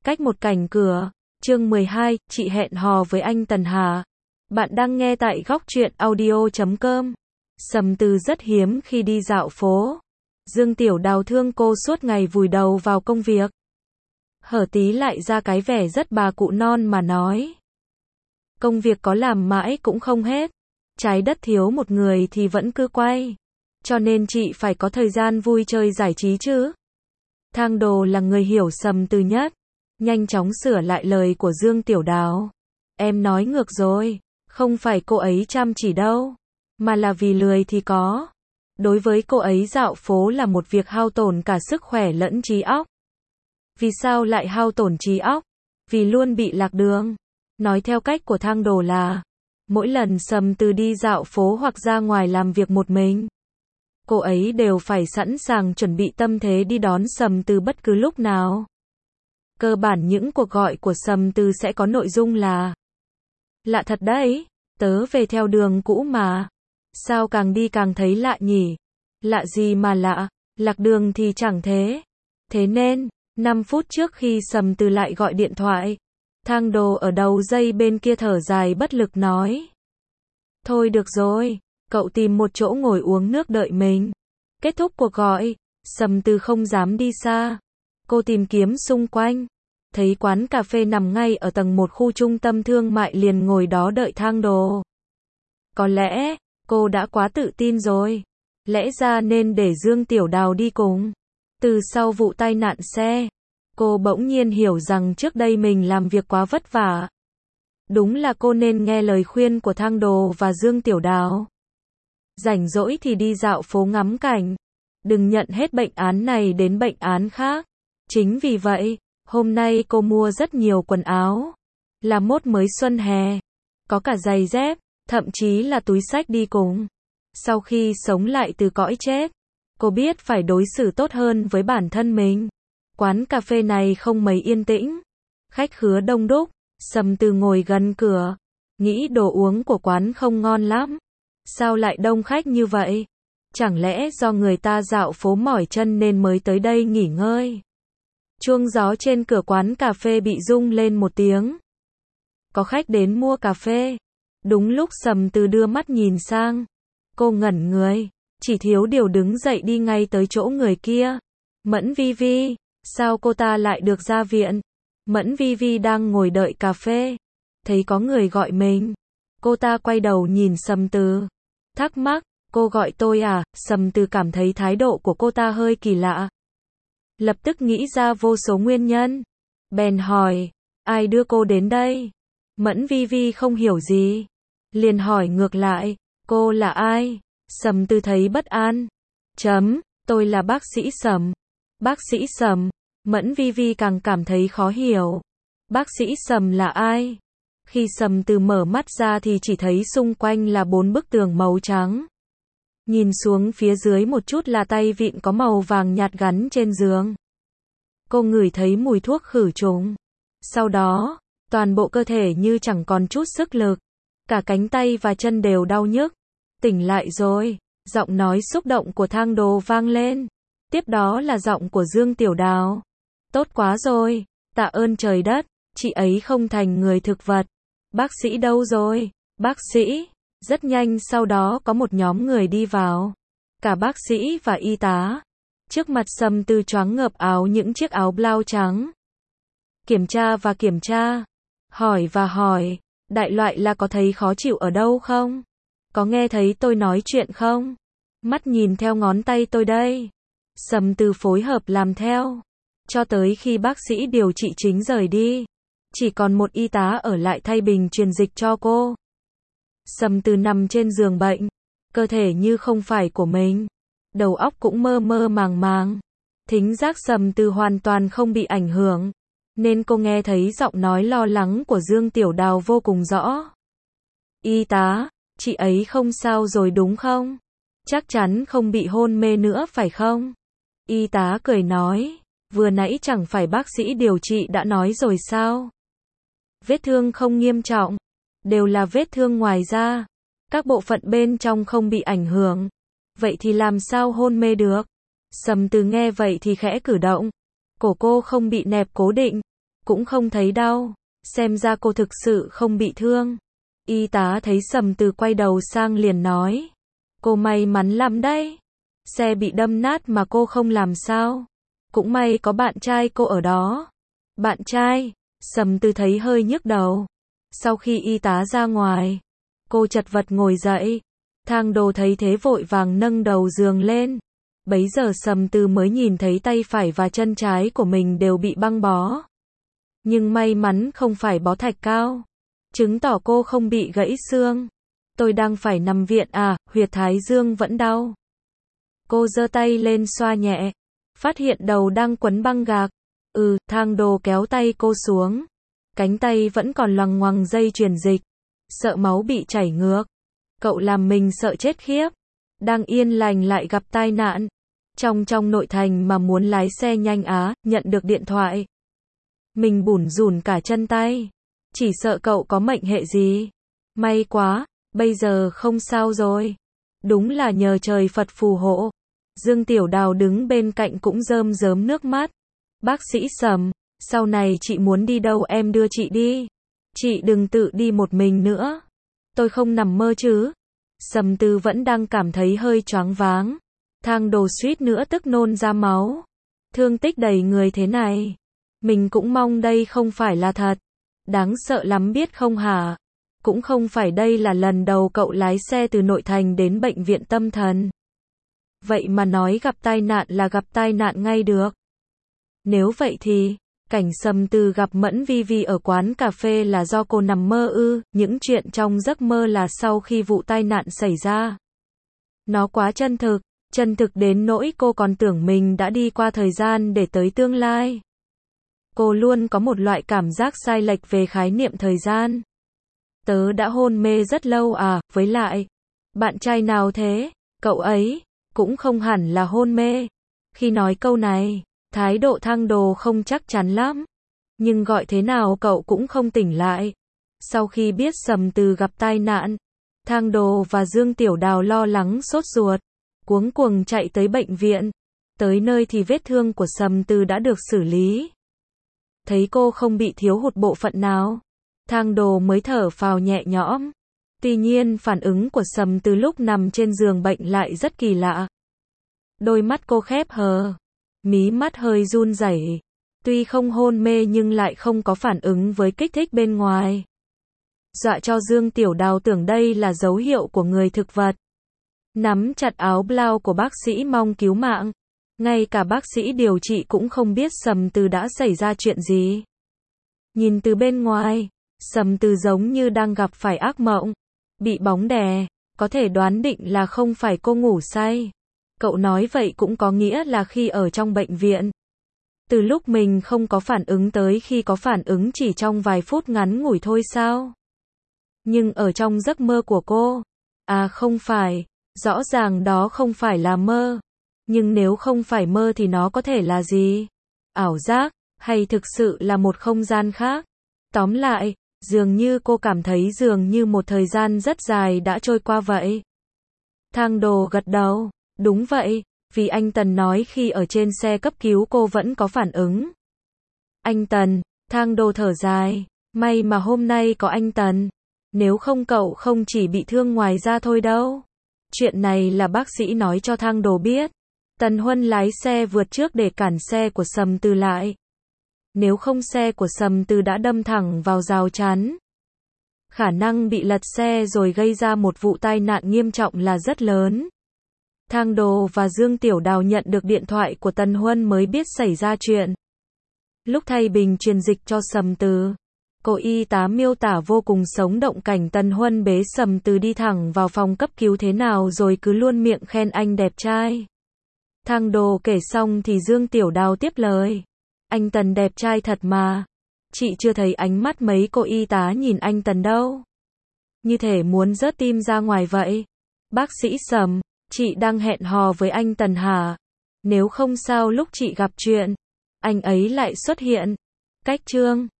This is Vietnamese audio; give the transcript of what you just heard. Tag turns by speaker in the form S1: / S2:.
S1: Cách một cảnh cửa. Chương 12, chị hẹn hò với anh Tần Hà. Bạn đang nghe tại góc truyện audio.com. Sầm Từ rất hiếm khi đi dạo phố. Dương Tiểu Đào thương cô suốt ngày vùi đầu vào công việc. Hở tí lại ra cái vẻ rất bà cụ non mà nói. Công việc có làm mãi cũng không hết. Trái đất thiếu một người thì vẫn cứ quay. Cho nên chị phải có thời gian vui chơi giải trí chứ. Thang Đồ là người hiểu Sầm Từ nhất. Nhanh chóng sửa lại lời của Dương Tiểu Đào. Em nói ngược rồi. Không phải cô ấy chăm chỉ đâu. Mà là vì lười thì có. Đối với cô ấy dạo phố là một việc hao tổn cả sức khỏe lẫn trí óc. Vì sao lại hao tổn trí óc? Vì luôn bị lạc đường. Nói theo cách của Thang Đồ là mỗi lần Sầm Từ đi dạo phố hoặc ra ngoài làm việc một mình, cô ấy đều phải sẵn sàng chuẩn bị tâm thế đi đón Sầm Từ bất cứ lúc nào. Cơ bản những cuộc gọi của Sầm Từ sẽ có nội dung là: lạ thật đấy, tớ về theo đường cũ mà. Sao càng đi càng thấy lạ nhỉ? Lạ gì mà lạ, lạc đường thì chẳng thế. Thế nên, 5 phút trước khi Sầm Từ lại gọi điện thoại, Thang Đồ ở đầu dây bên kia thở dài bất lực nói: thôi được rồi, cậu tìm một chỗ ngồi uống nước đợi mình. Kết thúc cuộc gọi, Sầm Từ không dám đi xa. Cô tìm kiếm xung quanh, thấy quán cà phê nằm ngay ở tầng 1 khu trung tâm thương mại liền ngồi đó đợi Thang Đồ. Có lẽ, cô đã quá tự tin rồi. Lẽ ra nên để Dương Tiểu Đào đi cùng. Từ sau vụ tai nạn xe, cô bỗng nhiên hiểu rằng trước đây mình làm việc quá vất vả. Đúng là cô nên nghe lời khuyên của Thang Đồ và Dương Tiểu Đào. Rảnh rỗi thì đi dạo phố ngắm cảnh. Đừng nhận hết bệnh án này đến bệnh án khác. Chính vì vậy, hôm nay cô mua rất nhiều quần áo. Là mốt mới xuân hè. Có cả giày dép, thậm chí là túi xách đi cùng. Sau khi sống lại từ cõi chết, cô biết phải đối xử tốt hơn với bản thân mình. Quán cà phê này không mấy yên tĩnh. Khách khứa đông đúc. Sầm Từ ngồi gần cửa. Nghĩ đồ uống của quán không ngon lắm. Sao lại đông khách như vậy? Chẳng lẽ do người ta dạo phố mỏi chân nên mới tới đây nghỉ ngơi? Chuông gió trên cửa quán cà phê bị rung lên một tiếng. Có khách đến mua cà phê. Đúng lúc Sầm Từ đưa mắt nhìn sang. Cô ngẩn người. Chỉ thiếu điều đứng dậy đi ngay tới chỗ người kia. Mẫn Vi Vi. Sao cô ta lại được ra viện? Mẫn Vi Vi đang ngồi đợi cà phê. Thấy có người gọi mình. Cô ta quay đầu nhìn Sầm Từ. Thắc mắc, cô gọi tôi à? Sầm Từ cảm thấy thái độ của cô ta hơi kỳ lạ. Lập tức nghĩ ra vô số nguyên nhân. Bèn hỏi, ai đưa cô đến đây? Mẫn Vi Vi không hiểu gì. Liền hỏi ngược lại, cô là ai? Sầm Từ thấy bất an. Tôi là bác sĩ Sầm. Bác sĩ Sầm. Mẫn Vi Vi càng cảm thấy khó hiểu. Bác sĩ Sầm là ai? Khi Sầm Từ mở mắt ra thì chỉ thấy xung quanh là 4 bức tường màu trắng. Nhìn xuống phía dưới một chút là tay vịn có màu vàng nhạt gắn trên giường. Cô ngửi thấy mùi thuốc khử trùng. Sau đó, toàn bộ cơ thể như chẳng còn chút sức lực. Cả cánh tay và chân đều đau nhức. Tỉnh lại rồi. Giọng nói xúc động của Thang Đồ vang lên. Tiếp đó là giọng của Dương Tiểu Đào. Tốt quá rồi. Tạ ơn trời đất. Chị ấy không thành người thực vật. Bác sĩ đâu rồi? Bác sĩ. Rất nhanh sau đó có một nhóm người đi vào. Cả bác sĩ và y tá. Trước mặt Sầm Từ choáng ngợp áo những chiếc áo blau trắng. Kiểm tra và kiểm tra. Hỏi và hỏi. Đại loại là có thấy khó chịu ở đâu không? Có nghe thấy tôi nói chuyện không? Mắt nhìn theo ngón tay tôi đây. Sầm Từ phối hợp làm theo. Cho tới khi bác sĩ điều trị chính rời đi. Chỉ còn một y tá ở lại thay bình truyền dịch cho cô. Sầm Từ nằm trên giường bệnh. Cơ thể như không phải của mình. Đầu óc cũng mơ mơ màng màng. Thính giác Sầm Từ hoàn toàn không bị ảnh hưởng. Nên cô nghe thấy giọng nói lo lắng của Dương Tiểu Đào vô cùng rõ. Y tá, chị ấy không sao rồi đúng không? Chắc chắn không bị hôn mê nữa phải không? Y tá cười nói. Vừa nãy chẳng phải bác sĩ điều trị đã nói rồi sao? Vết thương không nghiêm trọng. Đều là vết thương ngoài da. Các bộ phận bên trong không bị ảnh hưởng. Vậy thì làm sao hôn mê được? Sầm Từ nghe vậy thì khẽ cử động. Cổ cô không bị nẹp cố định. cũng không thấy đau, xem ra cô thực sự không bị thương. Y tá thấy Sầm Từ quay đầu sang liền nói, cô may mắn lắm đấy, xe bị đâm nát mà cô không làm sao, cũng may có bạn trai cô ở đó. Bạn trai? Sầm Từ thấy hơi nhức đầu. Sau khi y tá ra ngoài, cô chật vật ngồi dậy. Thang Đồ thấy thế vội vàng nâng đầu giường lên. Bấy giờ Sầm Từ mới nhìn thấy tay phải và chân trái của mình đều bị băng bó. Nhưng may mắn không phải bó thạch cao, chứng tỏ cô không bị gãy xương. Tôi đang phải nằm viện à, huyệt thái dương vẫn đau. Cô giơ tay lên xoa nhẹ, phát hiện đầu đang quấn băng gạc. Thang Đồ kéo tay cô xuống. Cánh tay vẫn còn loằng ngoằng dây truyền dịch. Sợ máu bị chảy ngược. Cậu làm mình sợ chết khiếp. Đang yên lành lại gặp tai nạn. Trong nội thành mà muốn lái xe nhanh á, nhận được điện thoại. Mình bủn rủn cả chân tay. Chỉ sợ cậu có mệnh hệ gì. May quá, bây giờ không sao rồi. Đúng là nhờ trời Phật phù hộ. Dương Tiểu Đào đứng bên cạnh cũng rơm rớm nước mắt. Bác sĩ Sầm, sau này chị muốn đi đâu em đưa chị đi. Chị đừng tự đi một mình nữa. Tôi không nằm mơ chứ. Sầm Từ vẫn đang cảm thấy hơi choáng váng. Thang Đồ suýt nữa tức nôn ra máu. Thương tích đầy người thế này. Mình cũng mong đây không phải là thật. Đáng sợ lắm biết không hả? Cũng không phải đây là lần đầu cậu lái xe từ nội thành đến bệnh viện tâm thần. Vậy mà nói gặp tai nạn là gặp tai nạn ngay được. Nếu vậy thì, cảnh Sầm Từ gặp Mẫn Vi Vi ở quán cà phê là do cô nằm mơ ư? Những chuyện trong giấc mơ là sau khi vụ tai nạn xảy ra. Nó quá chân thực đến nỗi cô còn tưởng mình đã đi qua thời gian để tới tương lai. Cô luôn có một loại cảm giác sai lệch về khái niệm thời gian. Tớ đã hôn mê rất lâu à, với lại, bạn trai nào thế? Cậu ấy cũng không hẳn là hôn mê. Khi nói câu này, thái độ Thang Đồ không chắc chắn lắm. Nhưng gọi thế nào cậu cũng không tỉnh lại. Sau khi biết Sầm Từ gặp tai nạn, Thang Đồ và Dương Tiểu Đào lo lắng sốt ruột, cuống cuồng chạy tới bệnh viện. Tới nơi thì vết thương của Sầm Từ đã được xử lý. Thấy cô không bị thiếu hụt bộ phận nào, Thang Đồ mới thở phào nhẹ nhõm. Tuy nhiên phản ứng của Sầm Từ lúc nằm trên giường bệnh lại rất kỳ lạ. Đôi mắt cô khép hờ, mí mắt hơi run rẩy. Tuy không hôn mê nhưng lại không có phản ứng với kích thích bên ngoài. Dọa cho Dương Tiểu Đào tưởng đây là dấu hiệu của người thực vật. Nắm chặt áo blau của bác sĩ mong cứu mạng. Ngay cả bác sĩ điều trị cũng không biết Sầm Từ đã xảy ra chuyện gì. Nhìn từ bên ngoài, Sầm Từ giống như đang gặp phải ác mộng. Bị bóng đè, có thể đoán định là không phải cô ngủ say. Cậu nói vậy cũng có nghĩa là khi ở trong bệnh viện. Từ lúc mình không có phản ứng tới khi có phản ứng chỉ trong vài phút ngắn ngủi thôi sao? Nhưng ở trong giấc mơ của cô, à không phải, rõ ràng đó không phải là mơ. Nhưng nếu không phải mơ thì nó có thể là gì? Ảo giác, hay thực sự là một không gian khác? Tóm lại, dường như cô cảm thấy dường như một thời gian rất dài đã trôi qua vậy. Thang Đồ gật đầu, đúng vậy, vì anh Tần nói khi ở trên xe cấp cứu cô vẫn có phản ứng. Anh Tần, Thang Đồ thở dài, may mà hôm nay có anh Tần. Nếu không cậu không chỉ bị thương ngoài da thôi đâu. Chuyện này là bác sĩ nói cho Thang Đồ biết. Tần Huân lái xe vượt trước để cản xe của Sầm Từ lại. Nếu không xe của Sầm Từ đã đâm thẳng vào rào chắn. Khả năng bị lật xe rồi gây ra một vụ tai nạn nghiêm trọng là rất lớn. Thang Đồ và Dương Tiểu Đào nhận được điện thoại của Tần Huân mới biết xảy ra chuyện. Lúc thay bình truyền dịch cho Sầm Từ, cô y tá miêu tả vô cùng sống động cảnh Tần Huân bế Sầm Từ đi thẳng vào phòng cấp cứu thế nào rồi cứ luôn miệng khen anh đẹp trai. Thang Đồ kể xong thì Dương Tiểu Đào tiếp lời. Anh Tần đẹp trai thật mà. Chị chưa thấy ánh mắt mấy cô y tá nhìn anh Tần đâu. Như thể muốn rớt tim ra ngoài vậy. Bác sĩ Sầm, chị đang hẹn hò với anh Tần hả? Nếu không sao lúc chị gặp chuyện, anh ấy lại xuất hiện. Cách chương